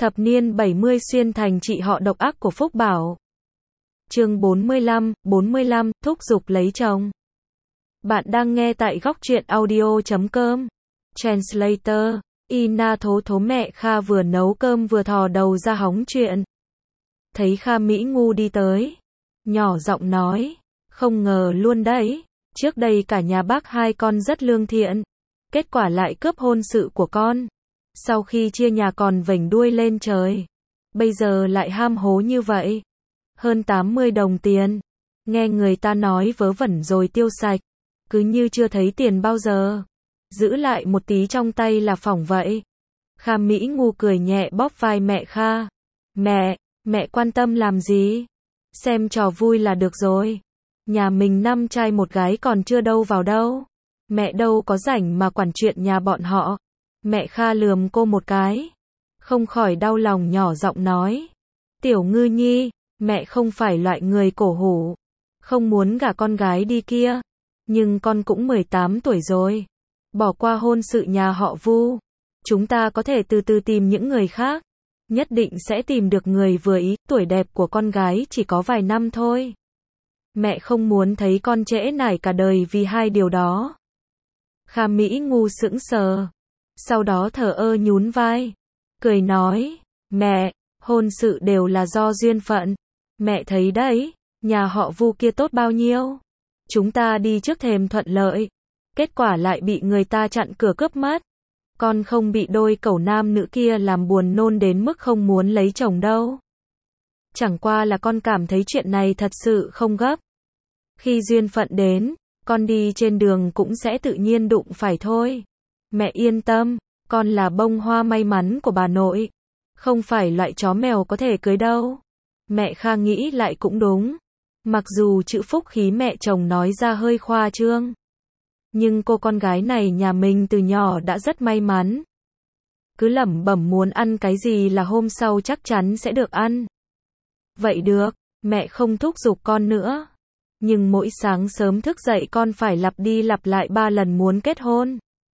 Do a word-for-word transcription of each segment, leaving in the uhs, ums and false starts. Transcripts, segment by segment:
Thập niên bảy mươi xuyên thành chị họ độc ác của Phúc Bảo. Chương bốn mươi lăm, bốn mươi lăm, thúc giục lấy chồng. Bạn đang nghe tại góc truyện audio chấm com. Translator, Ina thố thố mẹ Kha vừa nấu cơm vừa thò đầu ra hóng chuyện. Thấy Kha Mỹ Ngu đi tới, nhỏ giọng nói, không ngờ luôn đấy, trước đây cả nhà bác hai con rất lương thiện, kết quả lại cướp hôn sự của con. Sau khi chia nhà còn vểnh đuôi lên trời, bây giờ lại ham hố như vậy. Hơn tám mươi đồng tiền, nghe người ta nói vớ vẩn rồi tiêu sạch, cứ như chưa thấy tiền bao giờ. Giữ lại một tí trong tay là phỏng vậy. Kha Mỹ Ngu cười nhẹ bóp vai mẹ Kha. Mẹ, mẹ quan tâm làm gì? Xem trò vui là được rồi. Nhà mình năm trai một gái còn chưa đâu vào đâu. Mẹ đâu có rảnh mà quản chuyện nhà bọn họ. Mẹ Kha lườm cô một cái, không khỏi đau lòng nhỏ giọng nói. Tiểu Ngư Nhi, mẹ không phải loại người cổ hủ, không muốn gả con gái đi kia. Nhưng con cũng mười tám tuổi rồi. Bỏ qua hôn sự nhà họ Vu. Chúng ta có thể từ từ tìm những người khác. Nhất định sẽ tìm được người vừa ý. Tuổi đẹp của con gái chỉ có vài năm thôi. Mẹ không muốn thấy con trễ nải cả đời vì hai điều đó. Kha Mỹ Ngu sững sờ. Sau đó thờ ơ nhún vai, cười nói, mẹ, hôn sự đều là do duyên phận. Mẹ thấy đấy, nhà họ Vu kia tốt bao nhiêu. Chúng ta đi trước thềm thuận lợi, kết quả lại bị người ta chặn cửa cướp mất. Con không bị đôi cẩu nam nữ kia làm buồn nôn đến mức không muốn lấy chồng đâu. Chẳng qua là con cảm thấy chuyện này thật sự không gấp. Khi duyên phận đến, con đi trên đường cũng sẽ tự nhiên đụng phải thôi. Mẹ yên tâm, con là bông hoa may mắn của bà nội. Không phải loại chó mèo có thể cưới đâu. Mẹ Kha nghĩ lại cũng đúng. Mặc dù chữ phúc khí mẹ chồng nói ra hơi khoa trương. Nhưng cô con gái này nhà mình từ nhỏ đã rất may mắn. Cứ lẩm bẩm muốn ăn cái gì là hôm sau chắc chắn sẽ được ăn. Vậy được, mẹ không thúc giục con nữa. Nhưng mỗi sáng sớm thức dậy con phải lặp đi lặp lại ba lần muốn kết hôn.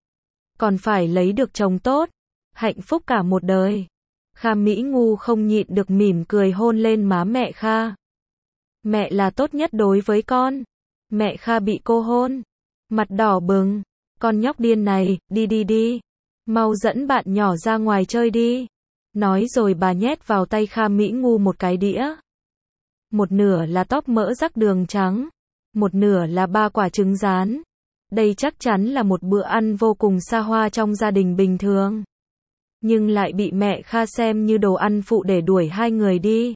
Còn phải lấy được chồng tốt, hạnh phúc cả một đời. Kha Mỹ Ngu không nhịn được mỉm cười hôn lên má mẹ Kha. Mẹ là tốt nhất đối với con. Mẹ Kha bị cô hôn, mặt đỏ bừng. Con nhóc điên này, đi đi đi. Mau dẫn bạn nhỏ ra ngoài chơi đi. Nói rồi bà nhét vào tay Kha Mỹ Ngu một cái đĩa. Một nửa là tóp mỡ rắc đường trắng, một nửa là ba quả trứng rán. Đây chắc chắn là một bữa ăn vô cùng xa hoa trong gia đình bình thường. Nhưng lại bị mẹ Kha xem như đồ ăn phụ để đuổi hai người đi.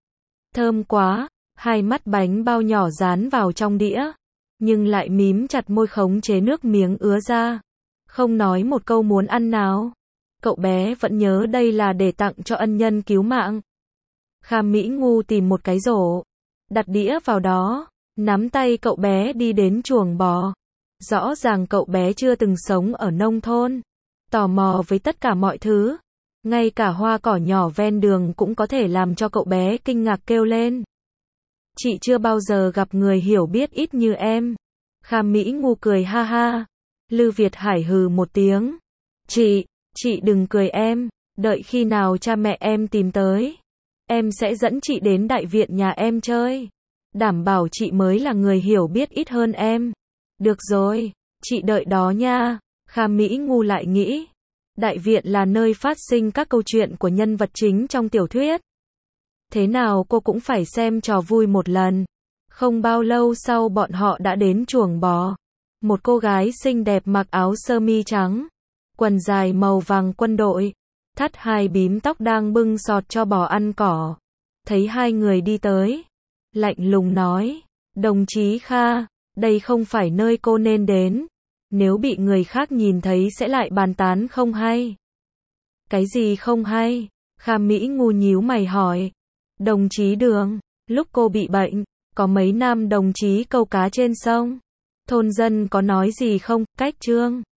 Thơm quá, hai mắt bánh bao nhỏ dán vào trong đĩa. Nhưng lại mím chặt môi khống chế nước miếng ứa ra. Không nói một câu muốn ăn nào. Cậu bé vẫn nhớ đây là để tặng cho ân nhân cứu mạng. Kha Mỹ Ngu tìm một cái rổ, đặt đĩa vào đó, nắm tay cậu bé đi đến chuồng bò. Rõ ràng cậu bé chưa từng sống ở nông thôn, tò mò với tất cả mọi thứ. Ngay cả hoa cỏ nhỏ ven đường cũng có thể làm cho cậu bé kinh ngạc kêu lên. Chị chưa bao giờ gặp người hiểu biết ít như em. Kha Mỹ Ngu cười ha ha. Lư Việt Hải hừ một tiếng. Chị, chị đừng cười em, đợi khi nào cha mẹ em tìm tới. Em sẽ dẫn chị đến đại viện nhà em chơi. Đảm bảo chị mới là người hiểu biết ít hơn em. Được rồi, chị đợi đó nha. Kha Mỹ Ngu lại nghĩ. Đại viện là nơi phát sinh các câu chuyện của nhân vật chính trong tiểu thuyết. Thế nào cô cũng phải xem trò vui một lần. Không bao lâu sau bọn họ đã đến chuồng bò. Một cô gái xinh đẹp mặc áo sơ mi trắng, quần dài màu vàng quân đội, thắt hai bím tóc đang bưng sọt cho bò ăn cỏ. Thấy hai người đi tới, lạnh lùng nói, đồng chí Kha, đây không phải nơi cô nên đến. Nếu bị người khác nhìn thấy sẽ lại bàn tán không hay. Cái gì không hay? Kha Mỹ Ngu nhíu mày hỏi. Đồng chí Đường, lúc cô bị bệnh, có mấy nam đồng chí câu cá trên sông. Thôn dân có nói gì không? Cách Trương